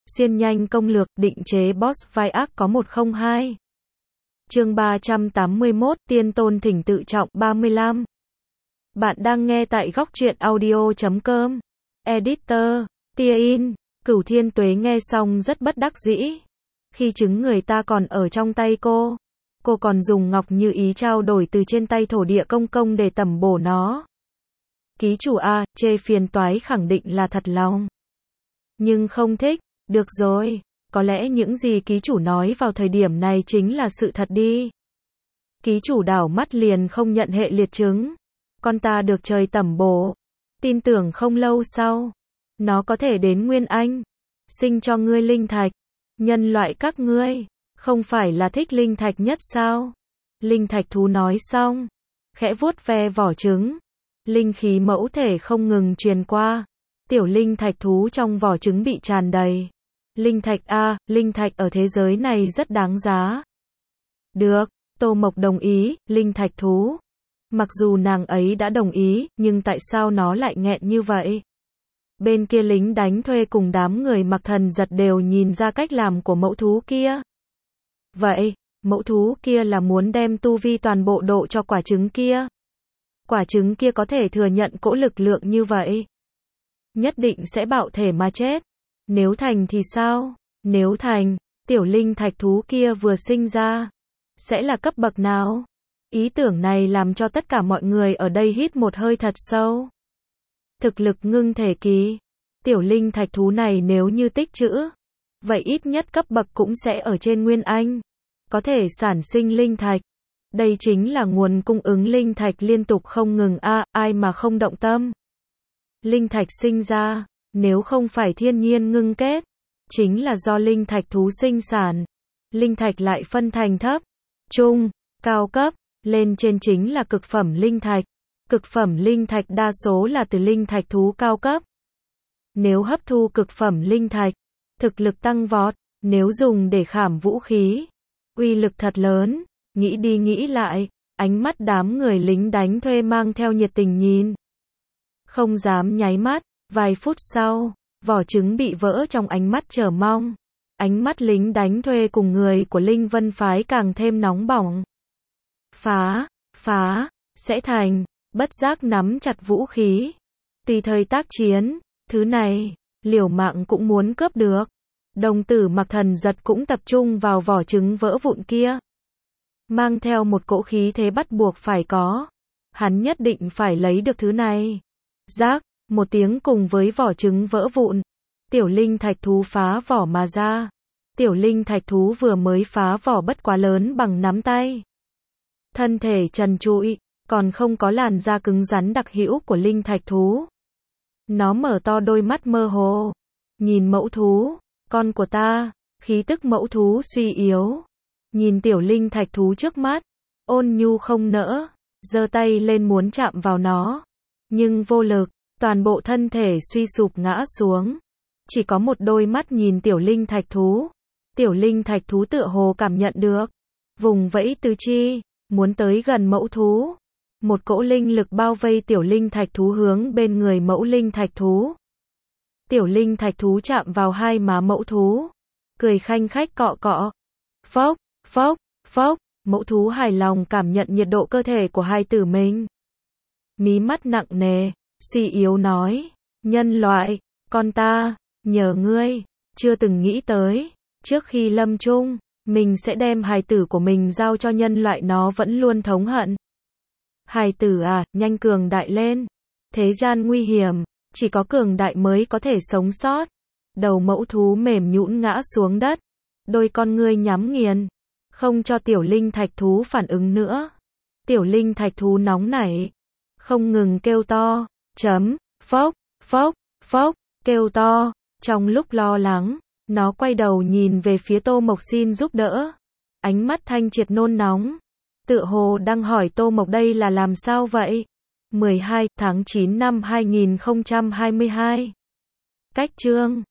Xuyên nhanh công lược, định chế boss vai ác có 102. Chương 381, Tiên Tôn Thỉnh Tự Trọng 35. Bạn đang nghe tại góc truyện audio.com. Editor, Tia In, Cửu Thiên Tuế nghe xong rất bất đắc dĩ. Khi trứng người ta còn ở trong tay cô còn dùng Ngọc Như Ý trao đổi từ trên tay thổ địa công công để tẩm bổ nó. Ký chủ A, chê phiền toái khẳng định là thật lòng. Nhưng không thích, được rồi, có lẽ những gì ký chủ nói vào thời điểm này chính là sự thật đi. Ký chủ đảo mắt liền không nhận hệ liệt chứng. Con ta được trời tẩm bổ. Tin tưởng không lâu sau, nó có thể đến Nguyên Anh, sinh cho ngươi linh thạch. Nhân loại các ngươi, không phải là thích linh thạch nhất sao? Linh thạch thú nói xong, khẽ vuốt ve vỏ trứng. Linh khí mẫu thể không ngừng truyền qua. Tiểu linh thạch thú trong vỏ trứng bị tràn đầy. Linh thạch A, linh thạch ở thế giới này rất đáng giá. Được, Tô Mộc đồng ý, linh thạch thú. Mặc dù nàng ấy đã đồng ý, nhưng tại sao nó lại nghẹn như vậy? Bên kia lính đánh thuê cùng đám người mặc thần giật đều nhìn ra cách làm của mẫu thú kia. Vậy, mẫu thú kia là muốn đem tu vi toàn bộ độ cho quả trứng kia. Quả trứng kia có thể thừa nhận cỗ lực lượng như vậy. Nhất định sẽ bạo thể mà chết. Nếu thành thì sao? Nếu thành, tiểu linh thạch thú kia vừa sinh ra, sẽ là cấp bậc nào? Ý tưởng này làm cho tất cả mọi người ở đây hít một hơi thật sâu. Thực lực ngưng thể kỳ. Tiểu linh thạch thú này nếu như tích trữ, vậy ít nhất cấp bậc cũng sẽ ở trên Nguyên Anh. Có thể sản sinh linh thạch. Đây chính là nguồn cung ứng linh thạch liên tục không ngừng ai mà không động tâm. Linh thạch sinh ra, nếu không phải thiên nhiên ngưng kết, chính là do linh thạch thú sinh sản. Linh thạch lại phân thành thấp, trung, cao cấp, lên trên chính là cực phẩm linh thạch. Cực phẩm linh thạch đa số là từ linh thạch thú cao cấp. Nếu hấp thu cực phẩm linh thạch, thực lực tăng vọt, nếu dùng để khảm vũ khí, uy lực thật lớn. Nghĩ đi nghĩ lại, ánh mắt đám người lính đánh thuê mang theo nhiệt tình nhìn. Không dám nháy mắt, vài phút sau, vỏ trứng bị vỡ trong ánh mắt chờ mong. Ánh mắt lính đánh thuê cùng người của Linh Vân Phái càng thêm nóng bỏng. Phá, sẽ thành, bất giác nắm chặt vũ khí. Tùy thời tác chiến, thứ này, liều mạng cũng muốn cướp được. Đồng tử mặc thần giật cũng tập trung vào vỏ trứng vỡ vụn kia. Mang theo một cỗ khí thế bắt buộc phải có. Hắn nhất định phải lấy được thứ này. Rác, một tiếng cùng với vỏ trứng vỡ vụn. Tiểu linh thạch thú phá vỏ mà ra. Tiểu linh thạch thú vừa mới phá vỏ bất quá lớn bằng nắm tay. Thân thể trần trụi, còn không có làn da cứng rắn đặc hữu của linh thạch thú. Nó mở to đôi mắt mơ hồ. Nhìn mẫu thú, con của ta, khí tức mẫu thú suy yếu. Nhìn tiểu linh thạch thú trước mắt, ôn nhu không nỡ, giơ tay lên muốn chạm vào nó. Nhưng vô lực, toàn bộ thân thể suy sụp ngã xuống. Chỉ có một đôi mắt nhìn tiểu linh thạch thú. Tiểu linh thạch thú tựa hồ cảm nhận được. Vùng vẫy tứ chi, muốn tới gần mẫu thú. Một cỗ linh lực bao vây tiểu linh thạch thú hướng bên người mẫu linh thạch thú. Tiểu linh thạch thú chạm vào hai má mẫu thú. Cười khanh khách cọ cọ. Phốc, phốc, phốc, mẫu thú hài lòng cảm nhận nhiệt độ cơ thể của hai tử mình. Mí mắt nặng nề, suy yếu nói, nhân loại, con ta, nhờ ngươi, chưa từng nghĩ tới, trước khi lâm chung, mình sẽ đem hài tử của mình giao cho nhân loại nó vẫn luôn thống hận. Hài tử à, nhanh cường đại lên, thế gian nguy hiểm, chỉ có cường đại mới có thể sống sót. Đầu mẫu thú mềm nhũn ngã xuống đất, đôi con ngươi nhắm nghiền. Không cho tiểu linh thạch thú phản ứng nữa. Tiểu linh thạch thú nóng nảy, không ngừng kêu to, phốc, phốc, phốc, kêu to. Trong lúc lo lắng, nó quay đầu nhìn về phía Tô Mộc xin giúp đỡ. Ánh mắt thanh triệt nôn nóng. Tựa hồ đang hỏi Tô Mộc đây là làm sao vậy? 12 tháng 9 năm 2022. Cách chương